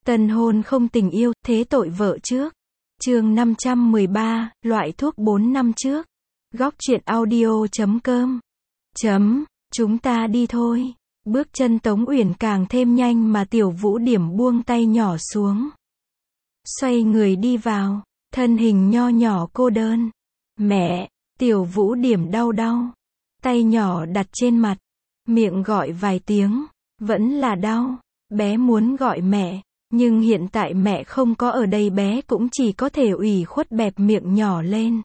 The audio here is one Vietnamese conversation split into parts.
Tân hôn không tình yêu, thế tội vợ trước. Chương 513, loại thuốc 4 năm trước. Góc truyện audio.com. Chúng ta đi thôi. Bước chân Tống Uyển càng thêm nhanh mà Tiểu Vũ Điểm buông tay nhỏ xuống. Xoay người đi vào, thân hình nho nhỏ cô đơn. Mẹ, Tiểu Vũ Điểm đau đau. Tay nhỏ đặt trên mặt, miệng gọi vài tiếng, vẫn là đau. Bé muốn gọi mẹ, nhưng hiện tại mẹ không có ở đây, bé cũng chỉ có thể ủy khuất bẹp miệng nhỏ lên.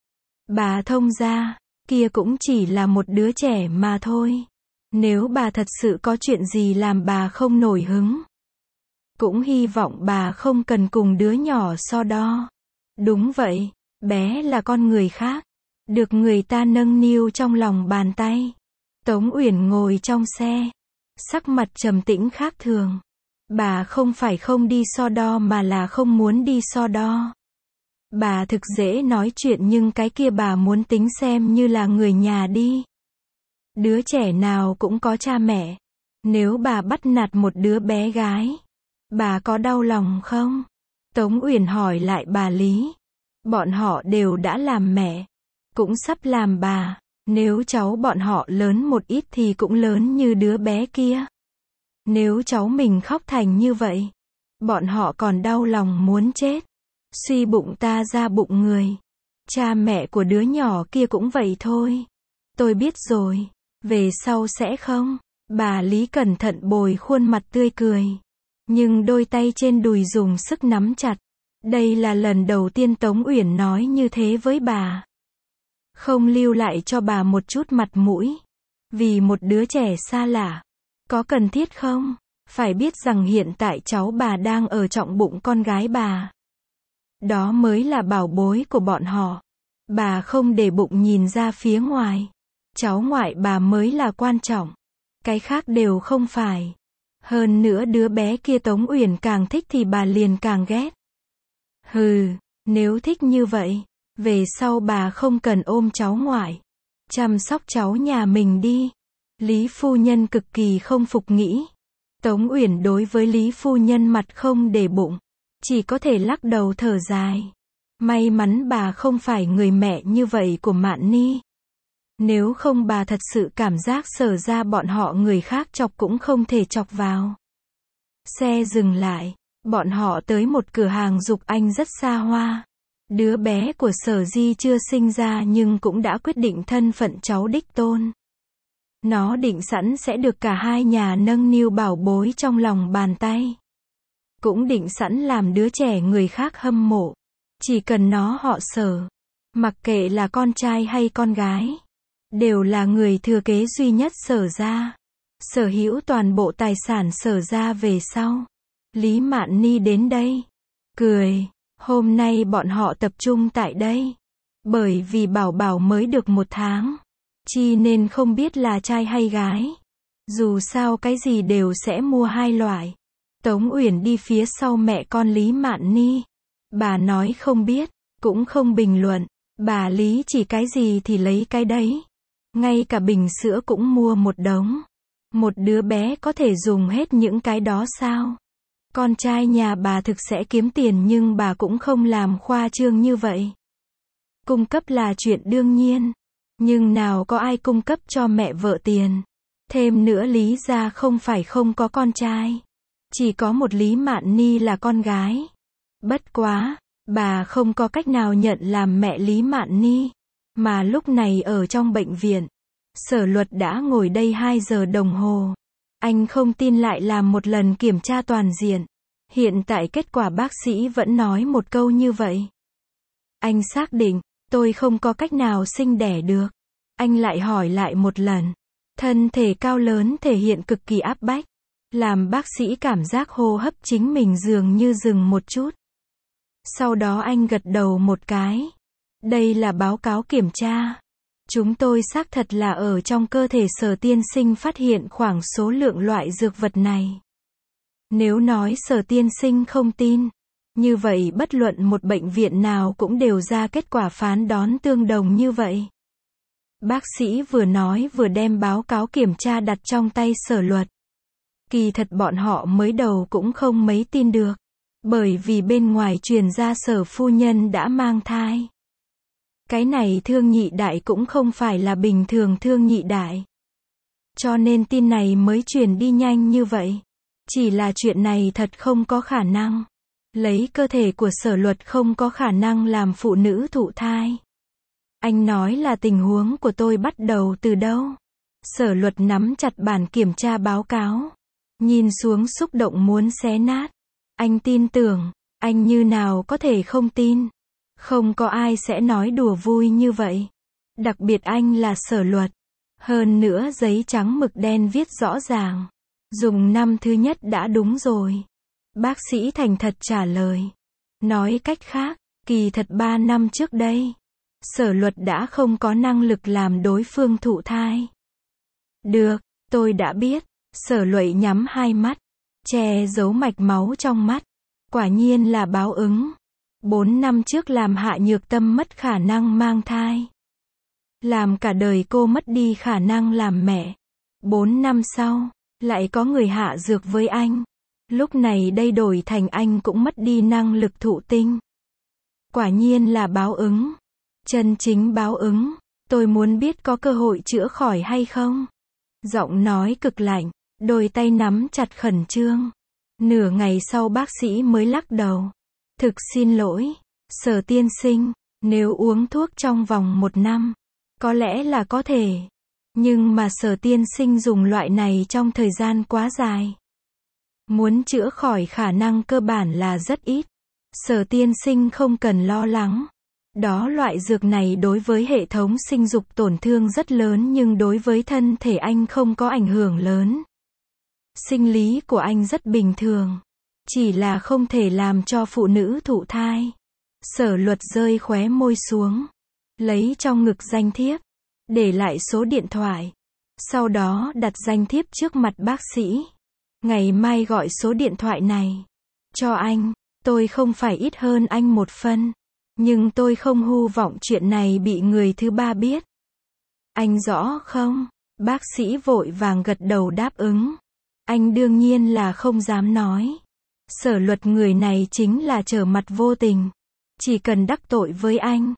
Bà thông gia, kia cũng chỉ là một đứa trẻ mà thôi. Nếu bà thật sự có chuyện gì làm bà không nổi hứng, cũng hy vọng bà không cần cùng đứa nhỏ so đo. Đúng vậy, bé là con người khác, được người ta nâng niu trong lòng bàn tay. Tống Uyển ngồi trong xe, sắc mặt trầm tĩnh khác thường. Bà không phải không đi so đo mà là không muốn đi so đo. Bà thực dễ nói chuyện nhưng cái kia bà muốn tính xem như là người nhà đi. Đứa trẻ nào cũng có cha mẹ. Nếu bà bắt nạt một đứa bé gái, bà có đau lòng không? Tống Uyển hỏi lại bà Lý. Bọn họ đều đã làm mẹ, cũng sắp làm bà. Nếu cháu bọn họ lớn một ít thì cũng lớn như đứa bé kia. Nếu cháu mình khóc thành như vậy, bọn họ còn đau lòng muốn chết. Suy bụng ta ra bụng người. Cha mẹ của đứa nhỏ kia cũng vậy thôi. Tôi biết rồi, về sau sẽ không. Bà Lý cẩn thận bồi khuôn mặt tươi cười, nhưng đôi tay trên đùi dùng sức nắm chặt. Đây là lần đầu tiên Tống Uyển nói như thế với bà. Không lưu lại cho bà một chút mặt mũi. Vì một đứa trẻ xa lạ. Có cần thiết không? Phải biết rằng hiện tại cháu bà đang ở trong bụng con gái bà. Đó mới là bảo bối của bọn họ. Bà không để bụng nhìn ra phía ngoài. Cháu ngoại bà mới là quan trọng. Cái khác đều không phải. Hơn nữa đứa bé kia Tống Uyển càng thích thì bà liền càng ghét. Hừ, nếu thích như vậy, về sau bà không cần ôm cháu ngoại. Chăm sóc cháu nhà mình đi. Lý phu nhân cực kỳ không phục nghĩ. Tống Uyển đối với Lý phu nhân mặt không để bụng, chỉ có thể lắc đầu thở dài. May mắn bà không phải người mẹ như vậy của Mạn Ni. Nếu không bà thật sự cảm giác Sở ra bọn họ người khác chọc cũng không thể chọc vào. Xe dừng lại, bọn họ tới một cửa hàng Dục Anh rất xa hoa. Đứa bé của Sở Di chưa sinh ra nhưng cũng đã quyết định thân phận cháu đích tôn. Nó định sẵn sẽ được cả hai nhà nâng niu bảo bối trong lòng bàn tay. Cũng định sẵn làm đứa trẻ người khác hâm mộ. Chỉ cần nó họ Sở, mặc kệ là con trai hay con gái, đều là người thừa kế duy nhất Sở ra. Sở hữu toàn bộ tài sản Sở ra về sau. Lý Mạn Ni đến đây, cười. Hôm nay bọn họ tập trung tại đây, bởi vì Bảo Bảo mới được 1 tháng. Chi nên không biết là trai hay gái. Dù sao cái gì đều sẽ mua 2 loại. Tống Uyển đi phía sau mẹ con Lý Mạn Ni. Bà nói không biết, cũng không bình luận. Bà Lý chỉ cái gì thì lấy cái đấy. Ngay cả bình sữa cũng mua một đống. Một đứa bé có thể dùng hết những cái đó sao? Con trai nhà bà thực sẽ kiếm tiền nhưng bà cũng không làm khoa trương như vậy. Cung cấp là chuyện đương nhiên. Nhưng nào có ai cung cấp cho mẹ vợ tiền. Thêm nữa Lý gia không phải không có con trai. Chỉ có một Lý Mạn Ni là con gái. Bất quá, bà không có cách nào nhận làm mẹ Lý Mạn Ni. Mà lúc này ở trong bệnh viện, Sở Luật đã ngồi đây 2 giờ đồng hồ. Anh không tin lại làm một lần kiểm tra toàn diện. Hiện tại kết quả bác sĩ vẫn nói một câu như vậy. Anh xác định, tôi không có cách nào sinh đẻ được. Anh lại hỏi lại một lần. Thân thể cao lớn thể hiện cực kỳ áp bách. Làm bác sĩ cảm giác hô hấp chính mình dường như dừng một chút. Sau đó anh gật đầu một cái. Đây là báo cáo kiểm tra. Chúng tôi xác thật là ở trong cơ thể Sở tiên sinh phát hiện khoảng số lượng loại dược vật này. Nếu nói Sở tiên sinh không tin, như vậy bất luận một bệnh viện nào cũng đều ra kết quả phán đoán tương đồng như vậy. Bác sĩ vừa nói vừa đem báo cáo kiểm tra đặt trong tay Sở Luật. Kỳ thật bọn họ mới đầu cũng không mấy tin được. Bởi vì bên ngoài truyền ra Sở phu nhân đã mang thai. Cái này Thương Nhị Đại cũng không phải là bình thường Thương Nhị Đại. Cho nên tin này mới truyền đi nhanh như vậy. Chỉ là chuyện này thật không có khả năng. Lấy cơ thể của Sở Luật không có khả năng làm phụ nữ thụ thai. Anh nói là tình huống của tôi bắt đầu từ đâu? Sở Luật nắm chặt bản kiểm tra báo cáo. Nhìn xuống xúc động muốn xé nát. Anh tin tưởng, anh như nào có thể không tin. Không có ai sẽ nói đùa vui như vậy. Đặc biệt anh là Sở Luật. Hơn nữa giấy trắng mực đen viết rõ ràng. Dùng năm thứ nhất đã đúng rồi. Bác sĩ thành thật trả lời. Nói cách khác, kỳ thật 3 năm trước đây, Sở Luật đã không có năng lực làm đối phương thụ thai. Được, tôi đã biết. Sở Luật nhắm hai mắt, che giấu mạch máu trong mắt. Quả nhiên là báo ứng. 4 năm trước làm Hạ Nhược Tâm mất khả năng mang thai. Làm cả đời cô mất đi khả năng làm mẹ. 4 năm sau, lại có người hạ dược với anh. Lúc này đây đổi thành anh cũng mất đi năng lực thụ tinh. Quả nhiên là báo ứng. Chân chính báo ứng. Tôi muốn biết có cơ hội chữa khỏi hay không? Giọng nói cực lạnh, đôi tay nắm chặt khẩn trương. Nửa ngày sau bác sĩ mới lắc đầu. Thực xin lỗi, Sở tiên sinh, nếu uống thuốc trong vòng 1 năm, có lẽ là có thể. Nhưng mà Sở tiên sinh dùng loại này trong thời gian quá dài. Muốn chữa khỏi khả năng cơ bản là rất ít. Sở tiên sinh không cần lo lắng. Đó loại dược này đối với hệ thống sinh dục tổn thương rất lớn nhưng đối với thân thể anh không có ảnh hưởng lớn. Sinh lý của anh rất bình thường. Chỉ là không thể làm cho phụ nữ thụ thai. Sở Luật rơi khóe môi xuống. Lấy trong ngực danh thiếp. Để lại số điện thoại. Sau đó đặt danh thiếp trước mặt bác sĩ. Ngày mai gọi số điện thoại này. Cho anh. Tôi không phải ít hơn anh 1 phân. Nhưng tôi không hy vọng chuyện này bị người thứ ba biết. Anh rõ không? Bác sĩ vội vàng gật đầu đáp ứng. Anh đương nhiên là không dám nói. Sở Luật người này chính là trở mặt vô tình. Chỉ cần đắc tội với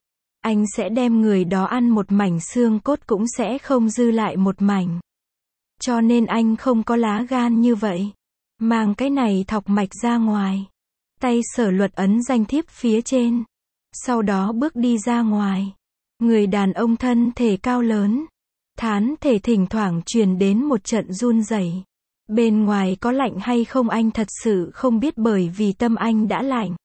anh sẽ đem người đó ăn một mảnh xương cốt cũng sẽ không dư lại một mảnh. Cho nên anh không có lá gan như vậy. Mang cái này thọc mạch ra ngoài. Tay Sở Luật ấn danh thiếp phía trên. Sau đó bước đi ra ngoài. Người đàn ông thân thể cao lớn. Thán thể thỉnh thoảng truyền đến một trận run rẩy. Bên ngoài có lạnh hay không anh thật sự không biết bởi vì tâm anh đã lạnh.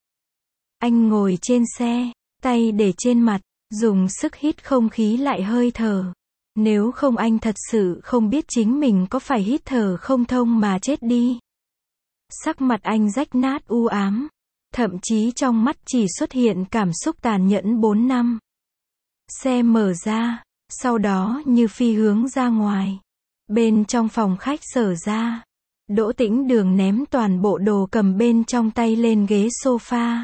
Anh ngồi trên xe, tay để trên mặt, dùng sức hít không khí lại hơi thở. Nếu không anh thật sự không biết chính mình có phải hít thở không thông mà chết đi. Sắc mặt anh rách nát u ám. Thậm chí trong mắt chỉ xuất hiện cảm xúc tàn nhẫn 4 năm. Xe mở ra, sau đó như phi hướng ra ngoài. Bên trong phòng khách Sở ra, Đỗ Tĩnh Đường ném toàn bộ đồ cầm bên trong tay lên ghế sofa.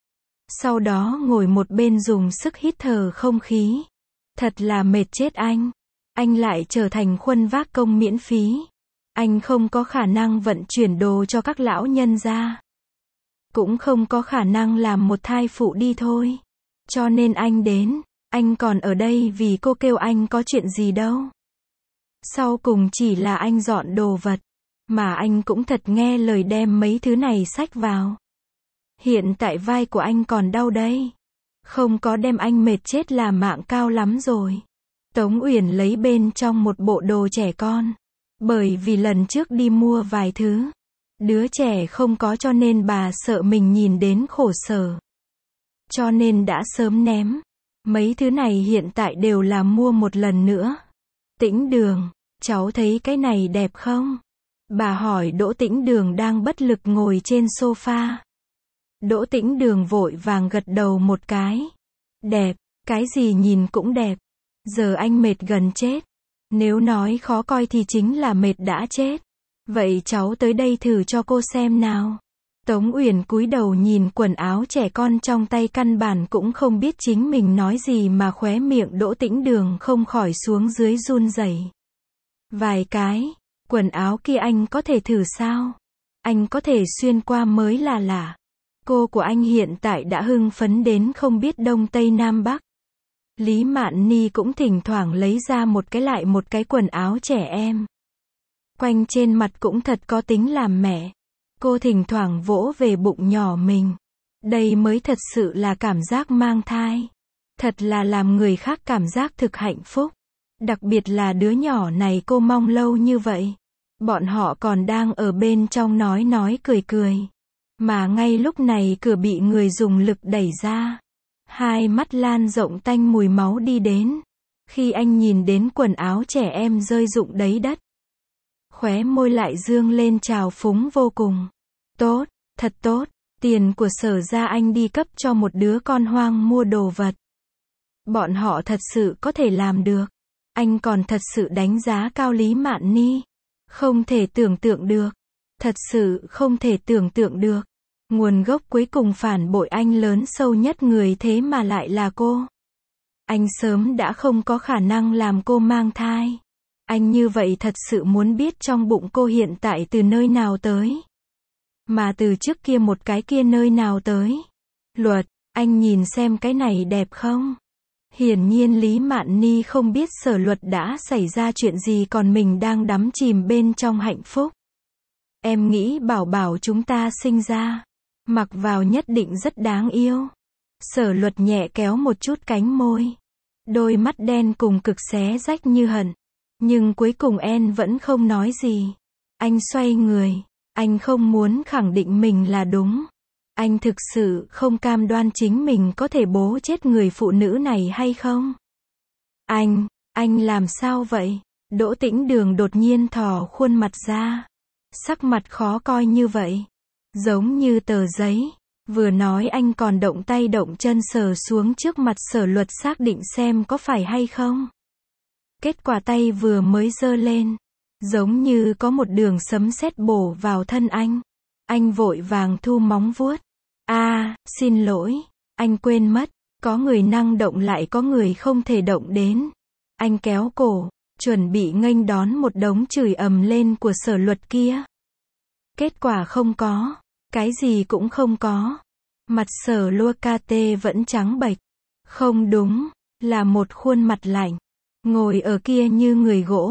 Sau đó ngồi một bên dùng sức hít thở không khí. Thật là mệt chết anh. Anh lại trở thành khuân vác công miễn phí. Anh không có khả năng vận chuyển đồ cho các lão nhân gia. Cũng không có khả năng làm một thai phụ đi thôi. Cho nên anh đến. Anh còn ở đây vì cô kêu anh có chuyện gì đâu. Sau cùng chỉ là anh dọn đồ vật. Mà anh cũng thật nghe lời đem mấy thứ này xách vào. Hiện tại vai của anh còn đau đây. Không có đem anh mệt chết là mạng cao lắm rồi. Tống Uyển lấy bên trong một bộ đồ trẻ con. Bởi vì lần trước đi mua vài thứ. Đứa trẻ không có cho nên bà sợ mình nhìn đến khổ sở. Cho nên đã sớm ném. Mấy thứ này hiện tại đều là mua một lần nữa. Tĩnh Đường, cháu thấy cái này đẹp không? Bà hỏi Đỗ Tĩnh Đường đang bất lực ngồi trên sofa. Đỗ Tĩnh Đường vội vàng gật đầu một cái. Đẹp, cái gì nhìn cũng đẹp. Giờ anh mệt gần chết. Nếu nói khó coi thì chính là mệt đã chết. Vậy cháu tới đây thử cho cô xem nào. Tống Uyển cúi đầu nhìn quần áo trẻ con trong tay căn bản cũng không biết chính mình nói gì mà khóe miệng Đỗ Tĩnh Đường không khỏi xuống dưới run rẩy. Vài cái, Quần áo kia anh có thể thử sao? Anh có thể xuyên qua mới là lạ. Cô của anh hiện tại đã hưng phấn đến không biết đông tây nam bắc. Lý Mạn Ni cũng thỉnh thoảng lấy ra một cái lại một cái quần áo trẻ em. Quanh trên mặt cũng thật có tính làm mẹ. Cô thỉnh thoảng vỗ về bụng nhỏ mình. Đây mới thật sự là cảm giác mang thai. Thật là làm người khác cảm giác thực hạnh phúc. Đặc biệt là đứa nhỏ này cô mong lâu như vậy. Bọn họ còn đang ở bên trong nói cười cười. Mà ngay lúc này cửa bị người dùng lực đẩy ra. Hai mắt Lan rộng tanh mùi máu đi đến. Khi anh nhìn đến quần áo trẻ em rơi rụng đầy đất, khóe môi lại dương lên trào phúng vô cùng. Tốt, thật tốt, tiền của Sở gia anh đi cấp cho một đứa con hoang mua đồ vật. Bọn họ thật sự có thể làm được. Anh còn thật sự đánh giá cao Lý Mạn Ni. Không thể tưởng tượng được. Thật sự không thể tưởng tượng được. Nguồn gốc cuối cùng phản bội anh lớn sâu nhất người thế mà lại là cô. Anh sớm đã không có khả năng làm cô mang thai. Anh như vậy thật sự muốn biết trong bụng cô hiện tại từ nơi nào tới. Mà từ trước kia một cái kia nơi nào tới. Luật, anh nhìn xem cái này đẹp không? Hiển nhiên Lý Mạn Ni không biết Sở Luật đã xảy ra chuyện gì còn mình đang đắm chìm bên trong hạnh phúc. Em nghĩ bảo bảo chúng ta sinh ra, mặc vào nhất định rất đáng yêu. Sở Luật nhẹ kéo một chút cánh môi. Đôi mắt đen cùng cực xé rách như hận. Nhưng cuối cùng En vẫn không nói gì. Anh xoay người. Anh không muốn khẳng định mình là đúng. Anh thực sự không cam đoan chính mình có thể bố chết người phụ nữ này hay không. Anh làm sao vậy? Đỗ Tĩnh Đường đột nhiên thò khuôn mặt ra. Sắc mặt khó coi như vậy. Giống như tờ giấy. Vừa nói anh còn động tay động chân sờ xuống trước mặt Sở Luật xác định xem có phải hay không. Kết quả tay vừa mới giơ lên. Giống như có một đường sấm sét bổ vào thân anh. Anh vội vàng thu móng vuốt. Xin lỗi. Anh quên mất. Có người năng động lại có người không thể động đến. Anh kéo cổ. Chuẩn bị nghênh đón một đống chửi ầm lên của Sở Luật kia. Kết quả không có. Cái gì cũng không có. Mặt Sở Luakate vẫn trắng bệch. Không đúng. Là một khuôn mặt lạnh. Ngồi ở kia như người gỗ.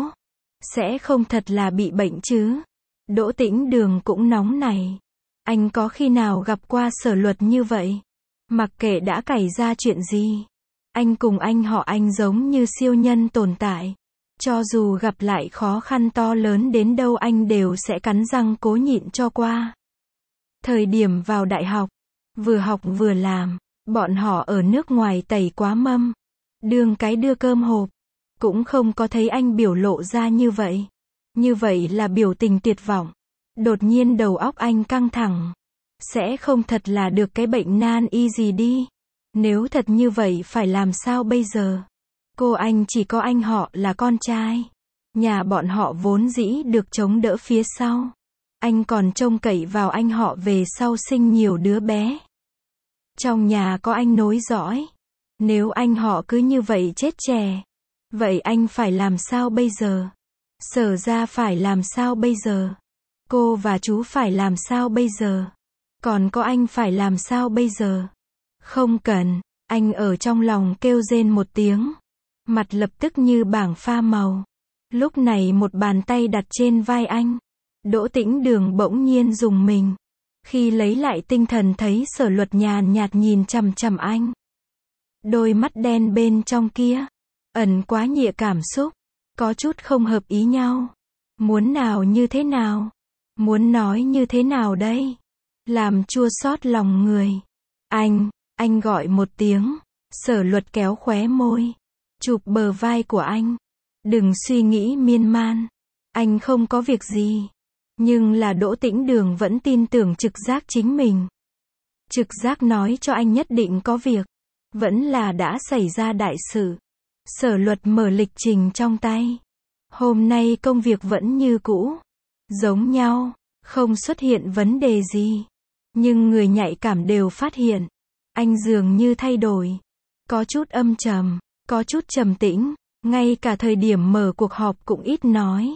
Sẽ không thật là bị bệnh chứ. Đỗ Tĩnh Đường cũng nóng này. Anh có khi nào gặp qua Sở Luật như vậy? Mặc kệ đã cày ra chuyện gì. Anh cùng anh họ anh giống như siêu nhân tồn tại. Cho dù gặp lại khó khăn to lớn đến đâu anh đều sẽ cắn răng cố nhịn cho qua. Thời điểm vào đại học vừa làm, bọn họ ở nước ngoài tẩy quá mâm. Đương cái đưa cơm hộp. Cũng không có thấy anh biểu lộ ra như vậy. Như vậy là biểu tình tuyệt vọng. Đột nhiên đầu óc anh căng thẳng. Sẽ không thật là được cái bệnh nan y gì đi. Nếu thật như vậy phải làm sao bây giờ? Cô anh chỉ có anh họ là con trai. Nhà bọn họ vốn dĩ được chống đỡ phía sau. Anh còn trông cậy vào anh họ về sau sinh nhiều đứa bé. Trong nhà có anh nối dõi. Nếu anh họ cứ như vậy chết trẻ. Vậy anh phải làm sao bây giờ? Sở ra phải làm sao bây giờ? Cô và chú phải làm sao bây giờ? Còn có anh phải làm sao bây giờ? Không cần, anh ở trong lòng kêu rên một tiếng. Mặt lập tức như bảng pha màu. Lúc này một bàn tay đặt trên vai anh. Đỗ Tĩnh Đường bỗng nhiên rùng mình. Khi lấy lại tinh thần thấy Sở Luật nhàn nhạt nhìn chằm chằm anh. Đôi mắt đen bên trong kia. Ẩn quá nhịa cảm xúc. Có chút không hợp ý nhau. Muốn nào như thế nào? Muốn nói như thế nào đây? Làm chua xót lòng người. Anh gọi một tiếng. Sở Luật kéo khóe môi. Chụp bờ vai của anh. Đừng suy nghĩ miên man. Anh không có việc gì. Nhưng là Đỗ Tĩnh Đường vẫn tin tưởng trực giác chính mình. Trực giác nói cho anh nhất định có việc. Vẫn là đã xảy ra đại sự. Sở Luật mở lịch trình trong tay. Hôm nay công việc vẫn như cũ. Giống nhau. Không xuất hiện vấn đề gì. Nhưng người nhạy cảm đều phát hiện. Anh dường như thay đổi. Có chút âm trầm. Có chút trầm tĩnh. Ngay cả thời điểm mở cuộc họp cũng ít nói.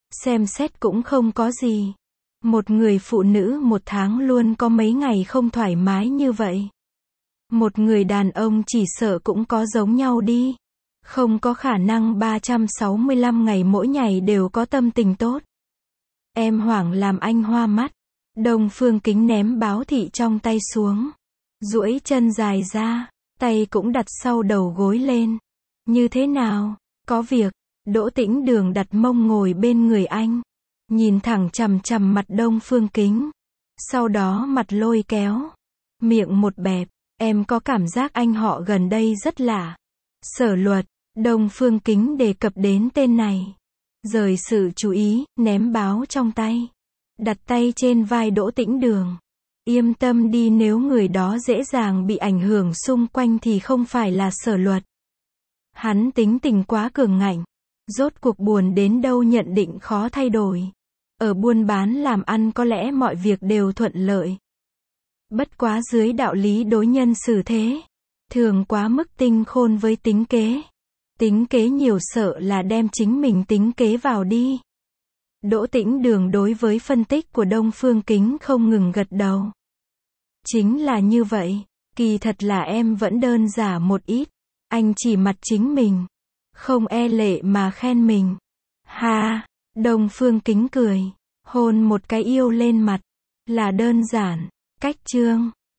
Xem xét cũng không có gì. Một người phụ nữ một tháng luôn có mấy ngày không thoải mái như vậy. Một người đàn ông chỉ sợ cũng có giống nhau đi. Không có khả năng 365 ngày mỗi ngày đều có tâm tình tốt. Em hoảng làm anh hoa mắt. Đông Phương Kính ném báo thị trong tay xuống. Duỗi chân dài ra, tay cũng đặt sau đầu gối lên. Như thế nào? Có việc. Đỗ Tĩnh Đường đặt mông ngồi bên người anh. Nhìn thẳng chằm chằm mặt Đông Phương Kính. Sau đó mặt lôi kéo. Miệng một bẹp. Em có cảm giác anh họ gần đây rất lạ. Sở Luật. Đông Phương Kính đề cập đến tên này. Rời sự chú ý, ném báo trong tay. Đặt tay trên vai Đỗ Tĩnh Đường. Yên tâm đi, nếu người đó dễ dàng bị ảnh hưởng xung quanh thì không phải là Sở Luật. Hắn tính tình quá cường ngạnh. Rốt cuộc buồn đến đâu nhận định khó thay đổi. Ở buôn bán làm ăn có lẽ mọi việc đều thuận lợi. Bất quá dưới đạo lý đối nhân xử thế. Thường quá mức tinh khôn với tính kế. Tính kế nhiều sợ là đem chính mình tính kế vào đi. Đỗ Tĩnh Đường đối với phân tích của Đông Phương Kính không ngừng gật đầu. Chính là như vậy, kỳ thật là em vẫn đơn giản một ít. Anh chỉ mặt chính mình, không e lệ mà khen mình. Ha, Đông Phương Kính cười, hôn một cái yêu lên mặt. Là đơn giản, cách chương.